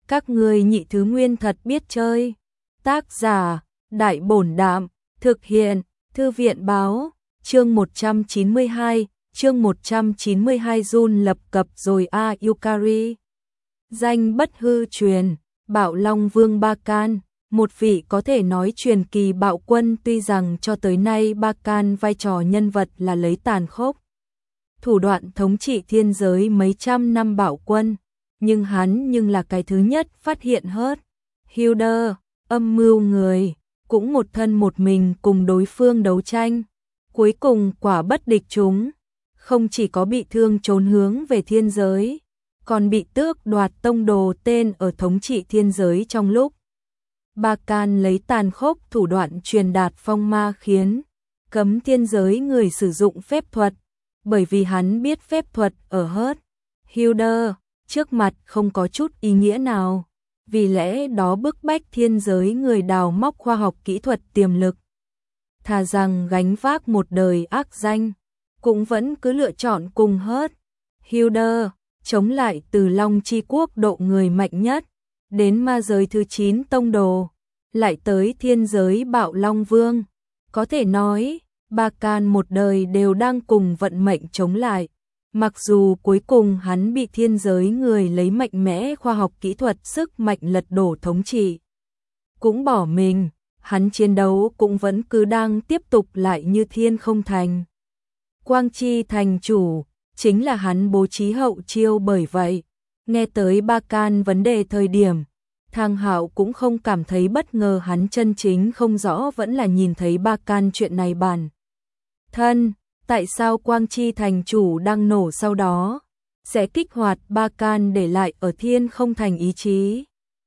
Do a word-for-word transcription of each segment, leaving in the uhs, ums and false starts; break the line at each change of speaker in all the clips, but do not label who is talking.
Các ngươi nhị thứ nguyên thật biết chơi. Tác giả, Đại Bổn Đạm, thực hiện, Thư viện Báo, chương một trăm chín mươi hai, chương một trăm chín mươi hai Jun lập cập rồi a Yukari. Danh bất hư truyền, Bạo Long Vương Ba Can, một vị có thể nói truyền kỳ bạo quân, tuy rằng cho tới nay Ba Can vai trò nhân vật là lấy tàn khốc thủ đoạn thống trị thiên giới mấy trăm năm bạo quân, nhưng hắn nhưng là cái thứ nhất phát hiện hớt Hilder, âm mưu người, cũng một thân một mình cùng đối phương đấu tranh, cuối cùng quả bất địch chúng, không chỉ có bị thương trốn hướng về thiên giới, còn bị tước đoạt tông đồ tên ở thống trị thiên giới trong lúc Ba Can lấy tàn khốc thủ đoạn truyền đạt phong ma, khiến cấm thiên giới người sử dụng phép thuật, bởi vì hắn biết phép thuật ở hớt Hilder trước mặt không có chút ý nghĩa nào, vì lẽ đó bức bách thiên giới người đào móc khoa học kỹ thuật tiềm lực. Thà rằng gánh vác một đời ác danh, cũng vẫn cứ lựa chọn cùng hớt Hilder chống lại từ Long Chi Quốc độ người mạnh nhất, đến ma giới thứ chín tông đồ, lại tới thiên giới Bạo Long Vương. Có thể nói, Ba Can một đời đều đang cùng vận mệnh chống lại. Mặc dù cuối cùng hắn bị thiên giới người lấy mạnh mẽ khoa học kỹ thuật sức mạnh lật đổ thống trị, cũng bỏ mình, hắn chiến đấu cũng vẫn cứ đang tiếp tục lại như Thiên Không Thành. Quang Chi thành chủ, chính là hắn bố trí hậu chiêu, bởi vậy, nghe tới Ba Can vấn đề thời điểm, Thang Hạo cũng không cảm thấy bất ngờ, hắn chân chính không rõ vẫn là nhìn thấy Ba Can chuyện này bản thân. Tại sao Quang Chi thành chủ đang nổ sau đó sẽ kích hoạt Ba Can để lại ở Thiên Không Thành ý chí?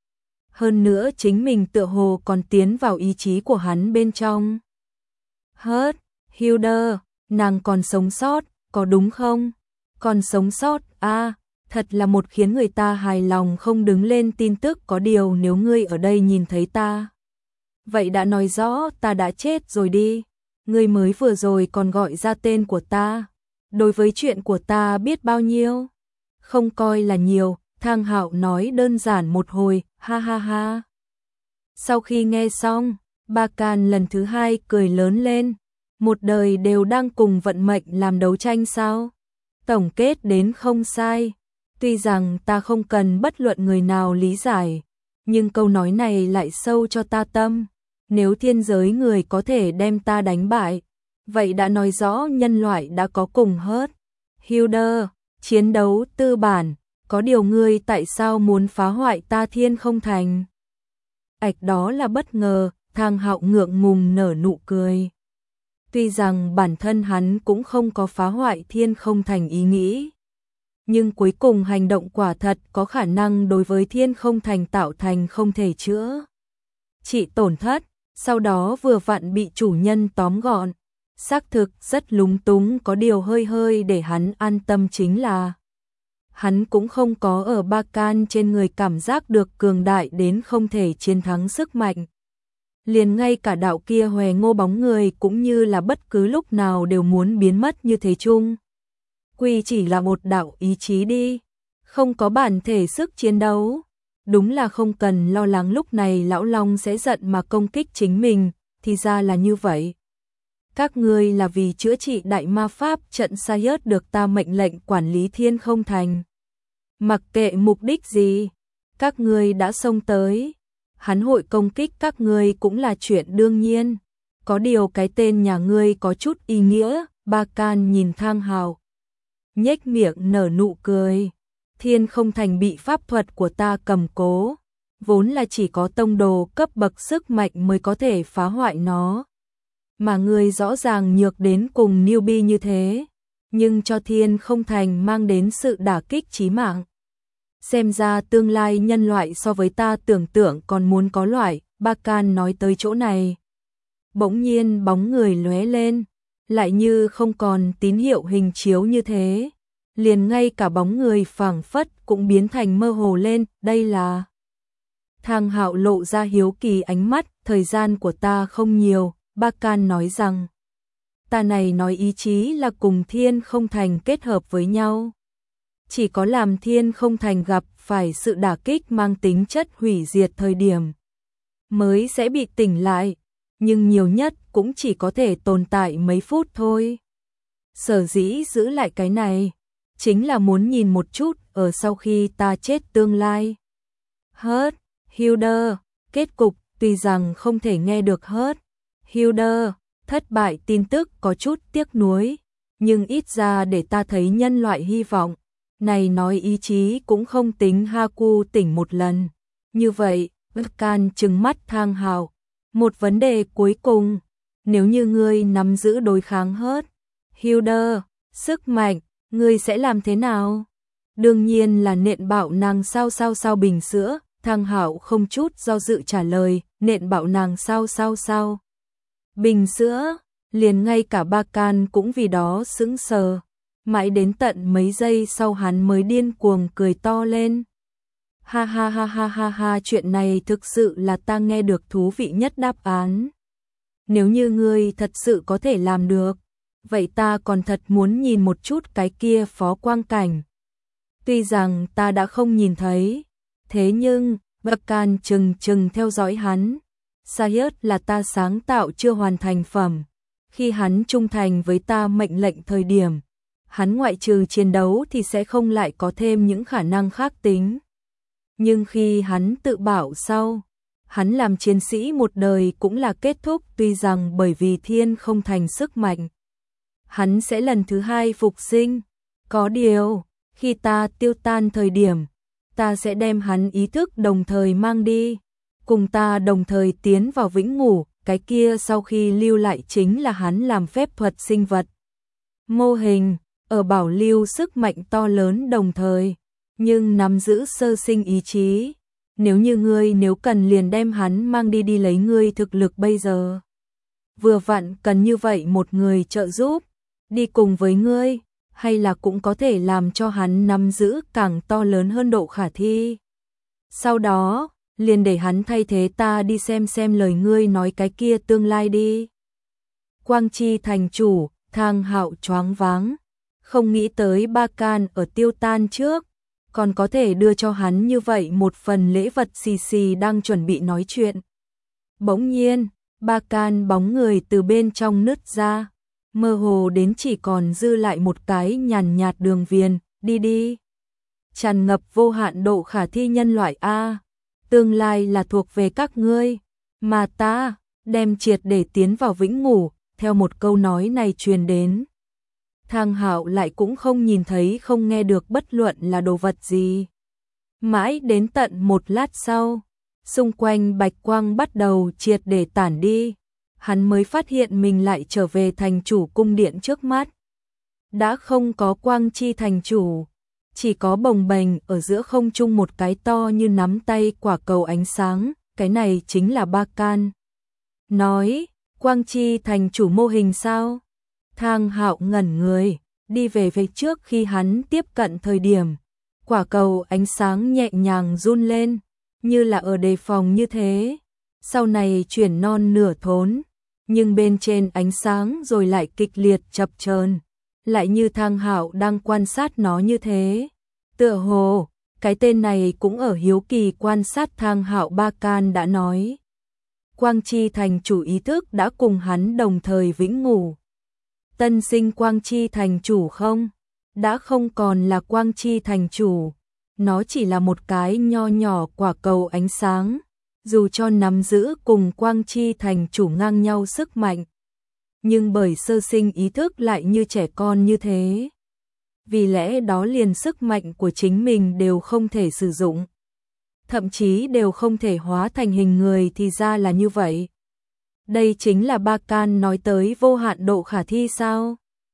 Hơn nữa chính mình tựa hồ còn tiến vào ý chí của hắn bên trong. Hớt Hilder, nàng còn sống sót, có đúng không? Còn sống sót, a à, thật là một khiến người ta hài lòng không đứng lên tin tức. Có điều nếu ngươi ở đây nhìn thấy ta, vậy đã nói rõ ta đã chết rồi đi. Ngươi mới vừa rồi còn gọi ra tên của ta, đối với chuyện của ta biết bao nhiêu? Không coi là nhiều, Thang Hạo nói đơn giản một hồi, ha ha ha. Sau khi nghe xong, Ba Can lần thứ hai cười lớn lên, một đời đều đang cùng vận mệnh làm đấu tranh sao? Tổng kết đến không sai, tuy rằng ta không cần bất luận người nào lý giải, nhưng câu nói này lại sâu cho ta tâm. Nếu thiên giới người có thể đem ta đánh bại, vậy đã nói rõ nhân loại đã có cùng hớt Hilder chiến đấu tư bản. Có điều ngươi tại sao muốn phá hoại ta Thiên Không Thành? Ảch, đó là bất ngờ. Thang Hạo ngượng ngùng nở nụ cười. Tuy rằng bản thân hắn cũng không có phá hoại Thiên Không Thành ý nghĩ, nhưng cuối cùng hành động quả thật có khả năng đối với Thiên Không Thành tạo thành không thể chữa trị tổn thất, sau đó vừa vặn bị chủ nhân tóm gọn. Xác thực rất lúng túng, có điều hơi hơi để hắn an tâm chính là hắn cũng không có ở Ba Can trên người cảm giác được cường đại đến không thể chiến thắng sức mạnh. Liền ngay cả đạo kia hòe ngô bóng người cũng như là bất cứ lúc nào đều muốn biến mất như thế chung. Quy chỉ là một đạo ý chí đi, không có bản thể sức chiến đấu. Đúng là không cần lo lắng lúc này lão Long sẽ giận mà công kích chính mình, thì ra là như vậy. Các ngươi là vì chữa trị đại ma pháp trận Sayers được ta mệnh lệnh quản lý Thiên Không Thành. Mặc kệ mục đích gì, các ngươi đã xông tới, hắn hội công kích các ngươi cũng là chuyện đương nhiên. Có điều cái tên nhà ngươi có chút ý nghĩa. Ba Can nhìn Thang Hạo, nhếch miệng nở nụ cười. Thiên Không Thành bị pháp thuật của ta cầm cố, vốn là chỉ có tông đồ cấp bậc sức mạnh mới có thể phá hoại nó. Mà ngươi rõ ràng nhược đến cùng newbie như thế, nhưng cho Thiên Không Thành mang đến sự đả kích chí mạng. Xem ra tương lai nhân loại so với ta tưởng tượng còn muốn có loại. Ba Can nói tới chỗ này, bỗng nhiên bóng người lóe lên, lại như không còn tín hiệu hình chiếu như thế. Liền ngay cả bóng người phảng phất cũng biến thành mơ hồ lên. Đây là... Thang Hạo lộ ra hiếu kỳ ánh mắt. Thời gian của ta không nhiều. Ba Can nói rằng, ta này nói ý chí là cùng Thiên Không Thành kết hợp với nhau. Chỉ có làm thiên không thành gặp phải sự đả kích mang tính chất hủy diệt thời điểm mới sẽ bị tỉnh lại, nhưng nhiều nhất cũng chỉ có thể tồn tại mấy phút thôi. Sở dĩ giữ lại cái này, chính là muốn nhìn một chút ở sau khi ta chết tương lai. Hớt, Hilder, kết cục tuy rằng không thể nghe được Hớt, Hilder, thất bại tin tức có chút tiếc nuối, nhưng ít ra để ta thấy nhân loại hy vọng. Này nói ý chí cũng không tính Haku tỉnh một lần. Như vậy, Can trừng mắt Thang Hạo. Một vấn đề cuối cùng, nếu như ngươi nắm giữ đối kháng Hớt, Hilder, sức mạnh, ngươi sẽ làm thế nào? Đương nhiên là nện bạo nàng sao sao sao bình sữa. Thang Hạo không chút do dự trả lời, nện bạo nàng sao sao sao. Bình sữa, liền ngay cả Ba Can cũng vì đó sững sờ. Mãi đến tận mấy giây sau hắn mới điên cuồng cười to lên. Ha ha ha ha ha ha, chuyện này thực sự là ta nghe được thú vị nhất đáp án. Nếu như ngươi thật sự có thể làm được, vậy ta còn thật muốn nhìn một chút cái kia phó quang cảnh. Tuy rằng ta đã không nhìn thấy, thế nhưng, Bắc Can chừng chừng theo dõi hắn. Sayed là ta sáng tạo chưa hoàn thành phẩm. Khi hắn trung thành với ta mệnh lệnh thời điểm, hắn ngoại trừ chiến đấu thì sẽ không lại có thêm những khả năng khác tính. Nhưng khi hắn tự bảo sau, hắn làm chiến sĩ một đời cũng là kết thúc, tuy rằng bởi vì thiên không thành sức mạnh, hắn sẽ lần thứ hai phục sinh. Có điều, khi ta tiêu tan thời điểm, ta sẽ đem hắn ý thức đồng thời mang đi, cùng ta đồng thời tiến vào vĩnh ngủ, cái kia sau khi lưu lại chính là hắn làm phép thuật sinh vật. Mô hình, ở bảo lưu sức mạnh to lớn đồng thời, nhưng nắm giữ sơ sinh ý chí. Nếu như ngươi nếu cần liền đem hắn mang đi đi lấy ngươi thực lực bây giờ. Vừa vặn cần như vậy một người trợ giúp, đi cùng với ngươi, hay là cũng có thể làm cho hắn nắm giữ càng to lớn hơn độ khả thi. Sau đó, liền để hắn thay thế ta đi xem xem lời ngươi nói cái kia tương lai đi. Quang Chi thành chủ, Thang Hạo choáng váng, không nghĩ tới Ba Can ở tiêu tan trước, còn có thể đưa cho hắn như vậy một phần lễ vật. Xì xì đang chuẩn bị nói chuyện. Bỗng nhiên, Ba Can bóng người từ bên trong nứt ra, mơ hồ đến chỉ còn dư lại một cái nhàn nhạt đường viền, đi đi. Tràn ngập vô hạn độ khả thi nhân loại A, tương lai là thuộc về các ngươi, mà ta, đem triệt để tiến vào vĩnh ngủ, theo một câu nói này truyền đến. Thang Hạo lại cũng không nhìn thấy không nghe được bất luận là đồ vật gì. Mãi đến tận một lát sau, xung quanh bạch quang bắt đầu triệt để tản đi, hắn mới phát hiện mình lại trở về thành chủ cung điện trước mắt. Đã không có Quang Chi thành chủ, chỉ có bồng bềnh ở giữa không trung một cái to như nắm tay quả cầu ánh sáng, cái này chính là Ba Can. Nói, Quang Chi thành chủ mô hình sao? Thang Hạo ngẩn người, đi về phía trước. Khi hắn tiếp cận thời điểm, quả cầu ánh sáng nhẹ nhàng run lên, như là ở đề phòng như thế. Sau này chuyển non nửa thốn, nhưng bên trên ánh sáng rồi lại kịch liệt chập chờn, lại như Thang Hạo đang quan sát nó như thế. Tựa hồ, cái tên này cũng ở hiếu kỳ quan sát Thang Hạo. Ba Can đã nói, Quang Chi thành chủ ý thức đã cùng hắn đồng thời vĩnh ngủ. Tân sinh Quang Chi thành chủ không? Đã không còn là Quang Chi thành chủ, nó chỉ là một cái nho nhỏ quả cầu ánh sáng, dù cho nắm giữ cùng Quang Chi thành chủ ngang nhau sức mạnh, nhưng bởi sơ sinh ý thức lại như trẻ con như thế. Vì lẽ đó liền sức mạnh của chính mình đều không thể sử dụng, thậm chí đều không thể hóa thành hình người. Thì ra là như vậy. Đây chính là Ba Can nói tới vô hạn độ khả thi sao?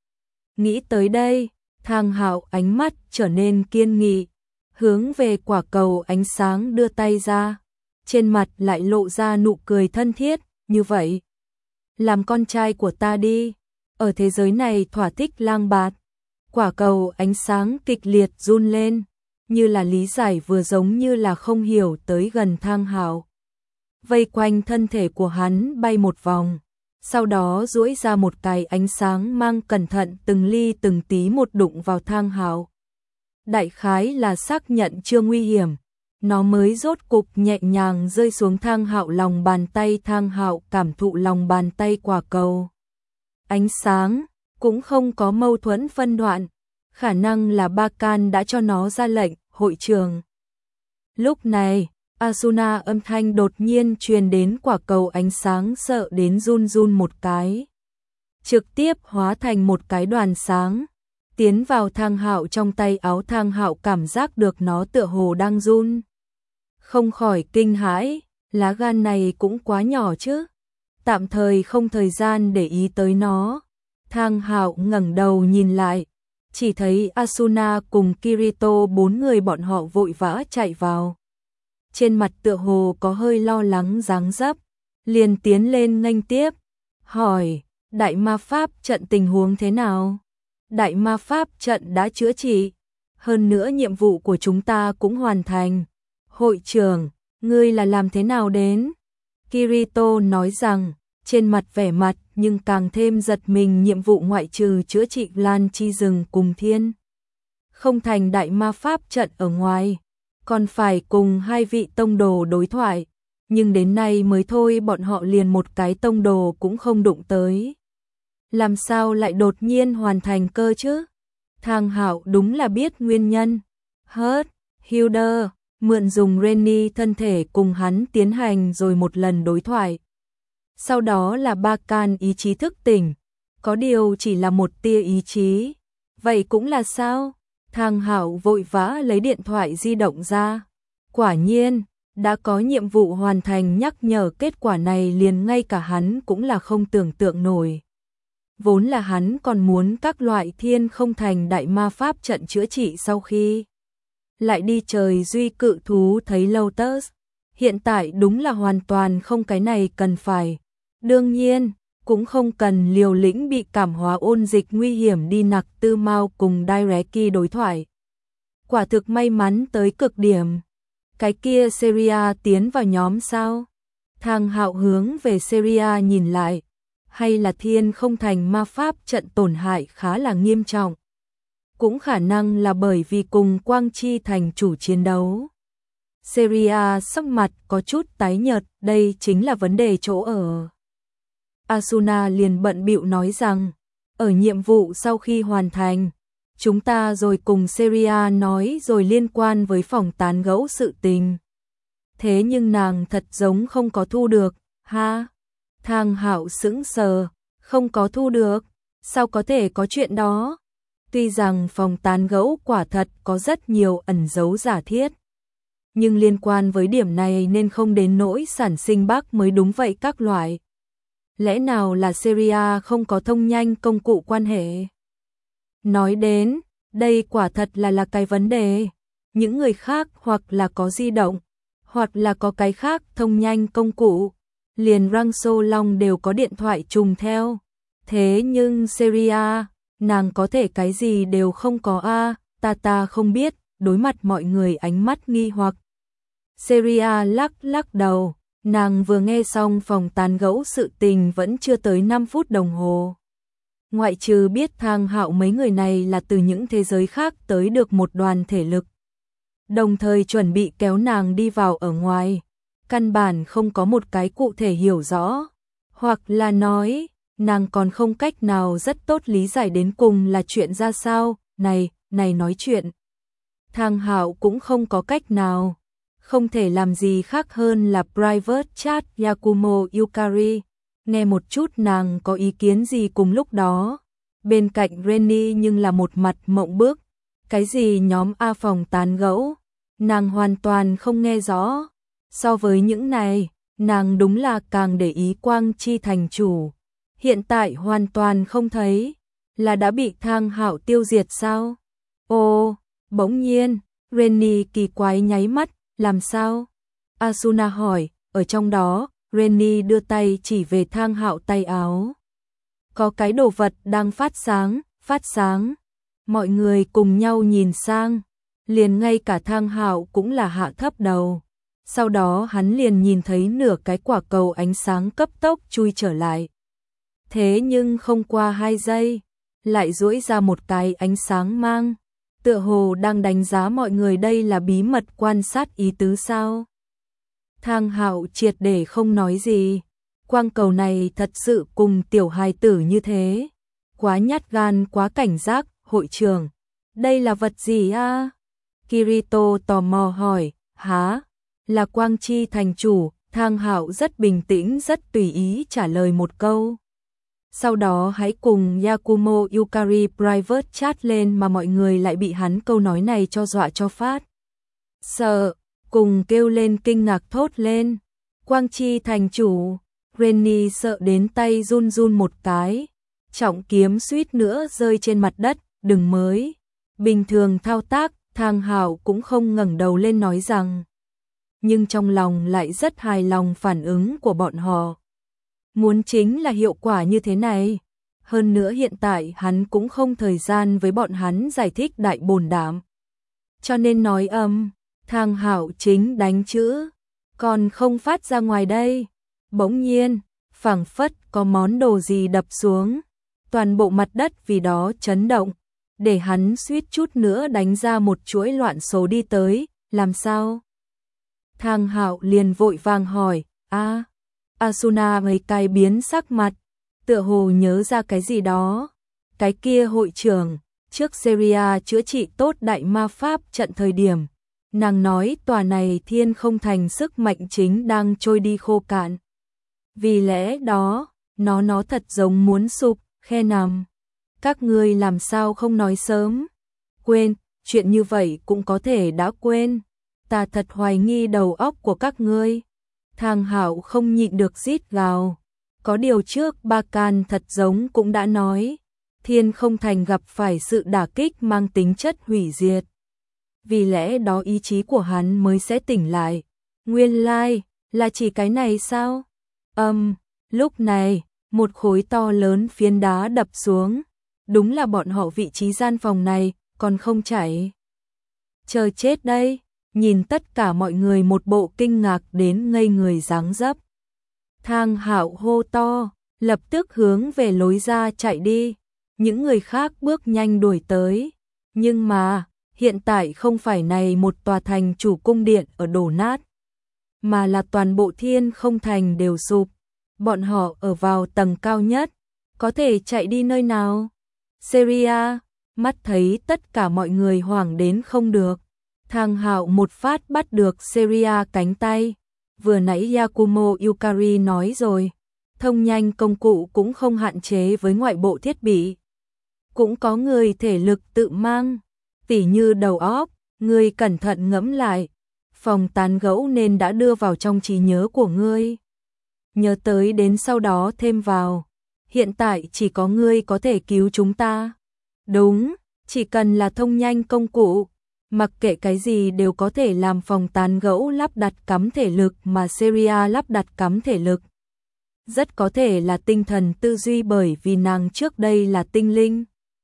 Nghĩ tới đây, Thang Hạo ánh mắt trở nên kiên nghị, hướng về quả cầu ánh sáng đưa tay ra, trên mặt lại lộ ra nụ cười thân thiết. Như vậy, làm con trai của ta đi, ở thế giới này thỏa thích lang bạt. Quả cầu ánh sáng kịch liệt run lên, như là lý giải vừa giống như là không hiểu, tới gần Thang Hạo, vây quanh thân thể của hắn bay một vòng, sau đó duỗi ra một cái ánh sáng mang cẩn thận từng ly từng tí một đụng vào Thang Hạo. đại khái là xác nhận chưa nguy hiểm, nó mới rốt cục nhẹ nhàng rơi xuống Thang Hạo lòng bàn tay. Thang Hạo cảm thụ lòng bàn tay quả cầu ánh sáng, cũng không có mâu thuẫn phân đoạn, khả năng là Ba Can đã cho nó ra lệnh. Hội trường. Lúc này, Asuna âm thanh đột nhiên truyền đến, quả cầu ánh sáng sợ đến run run một cái, trực tiếp hóa thành một cái đoàn sáng, tiến vào Thang Hạo trong tay áo. Thang Hạo cảm giác được nó tựa hồ đang run, không khỏi kinh hãi, lá gan này cũng quá nhỏ chứ. Tạm thời không thời gian để ý tới nó. Thang Hạo ngẩng đầu nhìn lại, chỉ thấy Asuna cùng Kirito bốn người bọn họ vội vã chạy vào. Trên mặt tựa hồ có hơi lo lắng dáng dấp, liền tiến lên nghênh tiếp, hỏi, đại ma pháp trận tình huống thế nào? Đại ma pháp trận đã chữa trị, hơn nữa nhiệm vụ của chúng ta cũng hoàn thành. Hội trưởng, ngươi là làm thế nào đến? Kirito nói rằng, trên mặt vẻ mặt nhưng càng thêm giật mình. Nhiệm vụ ngoại trừ chữa trị Lan Chi rừng cùng Thiên không thành đại ma pháp trận ở ngoài, còn phải cùng hai vị tông đồ đối thoại, nhưng đến nay mới thôi bọn họ liền một cái tông đồ cũng không đụng tới. Làm sao lại đột nhiên hoàn thành cơ chứ? Thang Hạo đúng là biết nguyên nhân. Hớt, Hilder, mượn dùng Rennie thân thể cùng hắn tiến hành rồi một lần đối thoại. Sau đó là Ba Can ý chí thức tỉnh, có điều chỉ là một tia ý chí. Vậy cũng là sao? Thang Hạo vội vã lấy điện thoại di động ra. Quả nhiên, đã có nhiệm vụ hoàn thành nhắc nhở. Kết quả này liền ngay cả hắn cũng là không tưởng tượng nổi. Vốn là hắn còn muốn các loại thiên không thành đại ma pháp trận chữa trị sau khi lại đi trời duy cự thú thấy Lotus. Hiện tại đúng là hoàn toàn không, cái này cần phải. Đương nhiên, cũng không cần liều lĩnh bị cảm hóa ôn dịch nguy hiểm đi nặc Tư Mao cùng Daireki đối thoại. Quả thực may mắn tới cực điểm. Cái kia Seria tiến vào nhóm sao? Thang Hạo hướng về Seria nhìn lại. Hay là thiên không thành ma pháp trận tổn hại khá là nghiêm trọng? Cũng khả năng là bởi vì cùng Quang Chi thành chủ chiến đấu. Seria sắc mặt có chút tái nhợt, đây chính là vấn đề chỗ ở. Asuna liền bận bịu nói rằng, ở nhiệm vụ sau khi hoàn thành, chúng ta rồi cùng Seria nói rồi liên quan với phòng tán gẫu sự tình. Thế nhưng nàng thật giống không có thu được, ha? Thang Hạo sững sờ, không có thu được, sao có thể có chuyện đó? Tuy rằng phòng tán gẫu quả thật có rất nhiều ẩn dấu giả thiết, nhưng liên quan với điểm này nên không đến nỗi sản sinh bác mới đúng vậy. Các loại. Lẽ nào là Seria không có thông nhanh công cụ quan hệ? Nói đến, đây quả thật là là cái vấn đề. Những người khác hoặc là có di động, hoặc là có cái khác thông nhanh công cụ. Liền Rang Sô Long đều có điện thoại trùng theo. Thế nhưng Seria, nàng có thể cái gì đều không có a? Ta ta không biết. Đối mặt mọi người ánh mắt nghi hoặc, Seria lắc lắc đầu. Nàng vừa nghe xong phòng tán gẫu sự tình vẫn chưa tới năm phút đồng hồ. Ngoại trừ biết Thang Hạo mấy người này là từ những thế giới khác tới được một đoàn thể lực, đồng thời chuẩn bị kéo nàng đi vào ở ngoài, căn bản không có một cái cụ thể hiểu rõ, hoặc là nói, nàng còn không cách nào rất tốt lý giải đến cùng là chuyện ra sao. Này, này nói chuyện. Thang Hạo cũng không có cách nào, không thể làm gì khác hơn là private chat Yakumo Yukari, nghe một chút nàng có ý kiến gì cùng lúc đó. Bên cạnh Rennie nhưng là một mặt mộng bức, cái gì nhóm A phòng tán gẫu, nàng hoàn toàn không nghe rõ. So với những này, nàng đúng là càng để ý Quang Chi thành chủ. Hiện tại hoàn toàn không thấy, là đã bị Thang Hạo tiêu diệt sao? Ô, bỗng nhiên, Rennie kỳ quái nháy mắt, làm sao? Asuna hỏi, ở trong đó, Rennie đưa tay chỉ về Thang Hạo tay áo. Có cái đồ vật đang phát sáng, phát sáng. Mọi người cùng nhau nhìn sang, liền ngay cả Thang Hạo cũng là hạ thấp đầu. Sau đó hắn liền nhìn thấy nửa cái quả cầu ánh sáng cấp tốc chui trở lại. Thế nhưng không qua hai giây, lại duỗi ra một cái ánh sáng mang tựa hồ đang đánh giá mọi người đây là bí mật quan sát ý tứ sao. Thang Hạo triệt để không nói gì, quang cầu này thật sự cùng tiểu hài tử như thế, quá nhát gan quá cảnh giác. Hội trưởng, đây là vật gì a? Kirito tò mò hỏi. Hả? Là Quang Chi thành chủ. Thang Hạo rất bình tĩnh rất tùy ý trả lời một câu. Sau đó hãy cùng Yakumo Yukari private chat lên mà mọi người lại bị hắn câu nói này cho dọa cho phát. Sợ, cùng kêu lên kinh ngạc thốt lên. Quang Chi thành chủ, Renny sợ đến tay run run một cái. Trọng kiếm suýt nữa rơi trên mặt đất, đừng mới. Bình thường thao tác, Thang Hạo cũng không ngẩng đầu lên nói rằng. Nhưng trong lòng lại rất hài lòng phản ứng của bọn họ. Muốn chính là hiệu quả như thế này. Hơn nữa hiện tại hắn cũng không thời gian với bọn hắn giải thích đại bồn đảm. Cho nên nói âm, Thang Hạo chính đánh chữ, còn không phát ra ngoài đây. Bỗng nhiên, phảng phất có món đồ gì đập xuống. Toàn bộ mặt đất vì đó chấn động, để hắn suýt chút nữa đánh ra một chuỗi loạn số đi tới. Làm sao? Thang Hạo liền vội vàng hỏi. A, Asuna mấy cái biến sắc mặt, tựa hồ nhớ ra cái gì đó. Cái kia hội trưởng, trước Seria chữa trị tốt đại ma pháp trận thời điểm, nàng nói tòa này thiên không thành sức mạnh chính đang trôi đi khô cạn. Vì lẽ đó, nó nó thật giống muốn sụp, khe nằm. Các ngươi làm sao không nói sớm? Quên, chuyện như vậy cũng có thể đã quên. Ta thật hoài nghi đầu óc của các ngươi. Thang Hạo không nhịn được rít gào. Có điều trước Ba Can thật giống cũng đã nói, thiên không thành gặp phải sự đả kích mang tính chất hủy diệt. Vì lẽ đó ý chí của hắn mới sẽ tỉnh lại. Nguyên lai, là chỉ cái này sao? Âm, um, lúc này, một khối to lớn phiến đá đập xuống. Đúng là bọn họ vị trí gian phòng này, còn không chảy. Chờ chết đây, nhìn tất cả mọi người một bộ kinh ngạc đến ngây người dáng dấp. Thang Hạo hô to, lập tức hướng về lối ra chạy đi. Những người khác bước nhanh đuổi tới. Nhưng mà, hiện tại không phải này một tòa thành chủ cung điện ở đổ nát, mà là toàn bộ thiên không thành đều sụp. Bọn họ ở vào tầng cao nhất, có thể chạy đi nơi nào? Seria, mắt thấy tất cả mọi người hoảng đến không được. Thang Hạo một phát bắt được Seria cánh tay. Vừa nãy Yakumo Yukari nói rồi, thông nhanh công cụ cũng không hạn chế với ngoại bộ thiết bị. Cũng có người thể lực tự mang, tỉ như đầu óc, ngươi cẩn thận ngẫm lại. Phòng tán gẫu nên đã đưa vào trong trí nhớ của ngươi. Nhớ tới đến sau đó thêm vào. Hiện tại chỉ có ngươi có thể cứu chúng ta. Đúng, chỉ cần là thông nhanh công cụ, mặc kệ cái gì đều có thể làm phòng tán gẫu lắp đặt cắm thể lực mà Seria lắp đặt cắm thể lực. Rất có thể là tinh thần tư duy bởi vì nàng trước đây là tinh linh.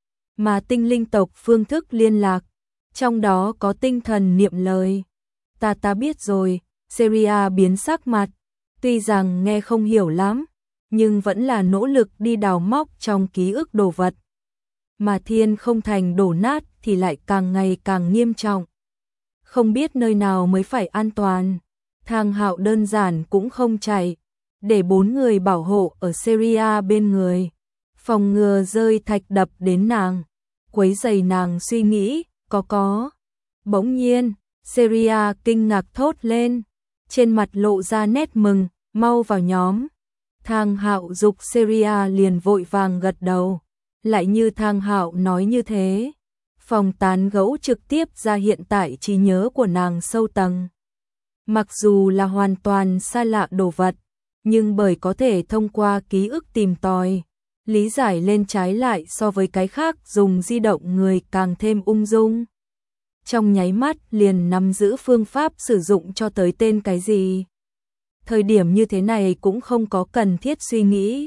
Mà tinh linh tộc phương thức liên lạc, trong đó có tinh thần niệm lời. Ta ta biết rồi, Seria biến sắc mặt, tuy rằng nghe không hiểu lắm, nhưng vẫn là nỗ lực đi đào móc trong ký ức đồ vật. Mà thiên không thành đổ nát thì lại càng ngày càng nghiêm trọng. Không biết nơi nào mới phải an toàn. Thang Hạo đơn giản cũng không chạy, để bốn người bảo hộ ở Seria bên người, phòng ngừa rơi thạch đập đến nàng, quấy rầy nàng suy nghĩ, có có. Bỗng nhiên, Seria kinh ngạc thốt lên, trên mặt lộ ra nét mừng, mau vào nhóm. Thang Hạo dục Seria liền vội vàng gật đầu. Lại như Thang Hạo nói như thế, phòng tán gẫu trực tiếp ra hiện tại trí nhớ của nàng sâu tầng. Mặc dù là hoàn toàn xa lạ đồ vật, nhưng bởi có thể thông qua ký ức tìm tòi, lý giải lên trái lại so với cái khác dùng di động người càng thêm ung dung. Trong nháy mắt liền nắm giữ phương pháp sử dụng cho tới tên cái gì. Thời điểm như thế này cũng không có cần thiết suy nghĩ.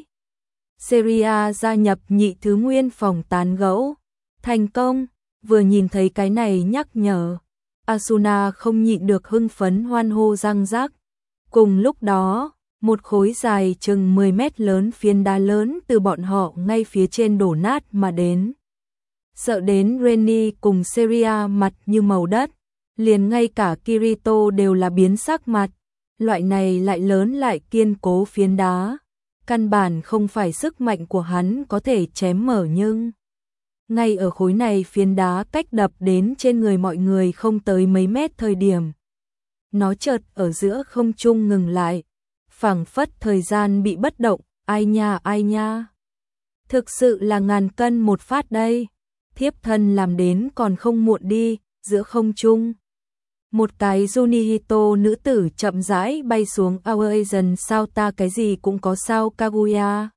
Seria gia nhập nhị thứ nguyên phòng tán gẫu. Thành công, vừa nhìn thấy cái này nhắc nhở. Asuna không nhịn được hưng phấn hoan hô răng rắc. Cùng lúc đó, một khối dài chừng mười mét lớn phiến đá lớn từ bọn họ ngay phía trên đổ nát mà đến. sợ đến Renny cùng Seria mặt như màu đất, liền ngay cả Kirito đều là biến sắc mặt, loại này lại lớn lại kiên cố phiến đá, căn bản không phải sức mạnh của hắn có thể chém mở nhưng ngay ở khối này phiến đá cách đập đến trên người mọi người không tới mấy mét thời điểm. Nó chợt ở giữa không trung ngừng lại, phảng phất thời gian bị bất động, ai nha ai nha. Thực sự là ngàn cân một phát đây, thiếp thân làm đến còn không muộn đi, giữa không trung. Một cái Junihito nữ tử chậm rãi bay xuống Our Asian sao ta cái gì cũng có sao Kaguya.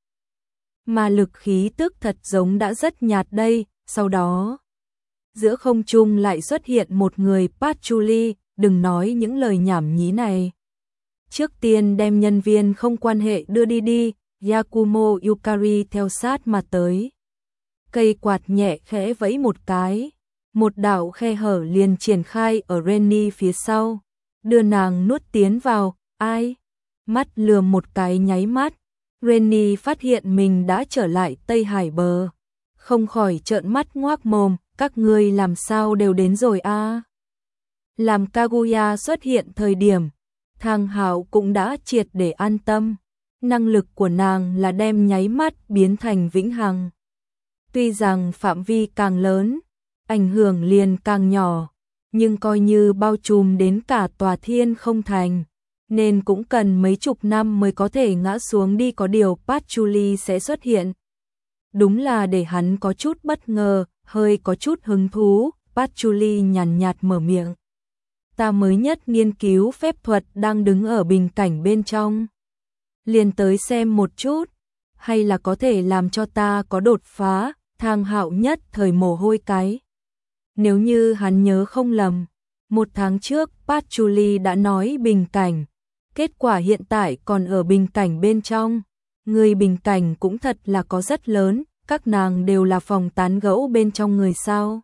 Mà lực khí tức thật giống đã rất nhạt đây, sau đó. Giữa không trung lại xuất hiện một người Patchouli, đừng nói những lời nhảm nhí này. Trước tiên đem nhân viên không quan hệ đưa đi đi, Yakumo Yukari theo sát mà tới. Cây quạt nhẹ khẽ vẫy một cái, một đạo khe hở liền triển khai ở Renny phía sau, đưa nàng nuốt tiến vào, ai? Mắt lườm một cái nháy mắt, Renny phát hiện mình đã trở lại Tây Hải bờ, không khỏi trợn mắt ngoác mồm, các ngươi làm sao đều đến rồi a? À? Làm Kaguya xuất hiện thời điểm, Thang Hạo cũng đã triệt để an tâm, năng lực của nàng là đem nháy mắt biến thành vĩnh hằng. Tuy rằng phạm vi càng lớn, ảnh hưởng liền càng nhỏ, nhưng coi như bao trùm đến cả tòa thiên không thành, nên cũng cần mấy chục năm mới có thể ngã xuống đi, có điều Patchouli sẽ xuất hiện. Đúng là để hắn có chút bất ngờ, hơi có chút hứng thú, Patchouli nhàn nhạt mở miệng. Ta mới nhất nghiên cứu phép thuật đang đứng ở bình cảnh bên trong. Liền tới xem một chút, hay là có thể làm cho ta có đột phá, Thang Hạo nhất thời mồ hôi cái. Nếu như hắn nhớ không lầm, một tháng trước Patchouli đã nói bình cảnh, kết quả hiện tại còn ở bình cảnh bên trong. Người bình cảnh cũng thật là có rất lớn, các nàng đều là phòng tán gẫu bên trong người sao.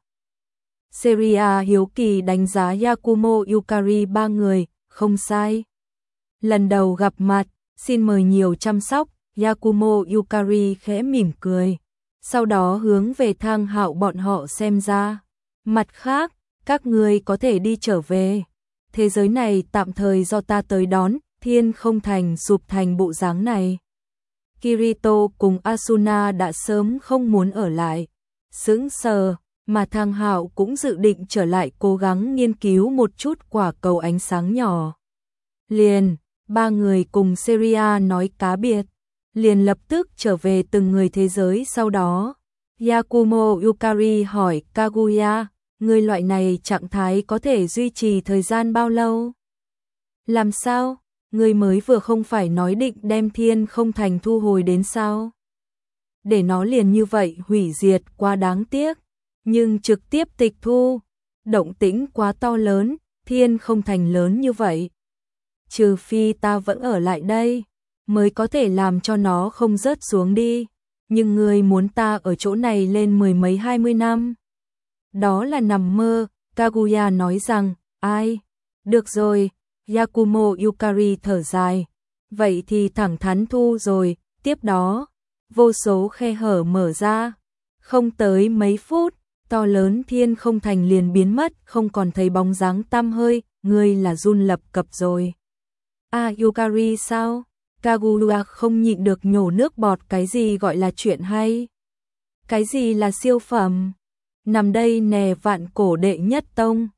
Seria hiếu kỳ đánh giá Yakumo Yukari ba người, không sai. Lần đầu gặp mặt, xin mời nhiều chăm sóc, Yakumo Yukari khẽ mỉm cười. Sau đó hướng về Thang Hạo bọn họ xem ra. Mặt khác, các ngươi có thể đi trở về. Thế giới này tạm thời do ta tới đón, thiên không thành sụp thành bộ dáng này. Kirito cùng Asuna đã sớm không muốn ở lại. Sững sờ, mà Thang Hạo cũng dự định trở lại cố gắng nghiên cứu một chút quả cầu ánh sáng nhỏ. Liền, ba người cùng Seria nói cá biệt, liền lập tức trở về từng người thế giới sau đó. Yakumo Yukari hỏi Kaguya, người loại này trạng thái có thể duy trì thời gian bao lâu? Làm sao? Người mới vừa không phải nói định đem thiên không thành thu hồi đến sao? Để nó liền như vậy hủy diệt quá đáng tiếc, nhưng trực tiếp tịch thu, động tĩnh quá to lớn, thiên không thành lớn như vậy. Trừ phi ta vẫn ở lại đây, mới có thể làm cho nó không rớt xuống đi, nhưng người muốn ta ở chỗ này lên mười mấy hai mươi năm. Đó là nằm mơ, Kaguya nói rằng, ai? Được rồi, Yakumo Yukari thở dài, vậy thì thẳng thắn thu rồi, tiếp đó, vô số khe hở mở ra, không tới mấy phút, to lớn thiên không thành liền biến mất, không còn thấy bóng dáng tăm hơi, ngươi là run lập cập rồi. À Yukari sao? Kaguya không nhịn được nhổ nước bọt, cái gì gọi là chuyện hay? Cái gì là siêu phẩm? Nằm đây nè vạn cổ đệ nhất tông,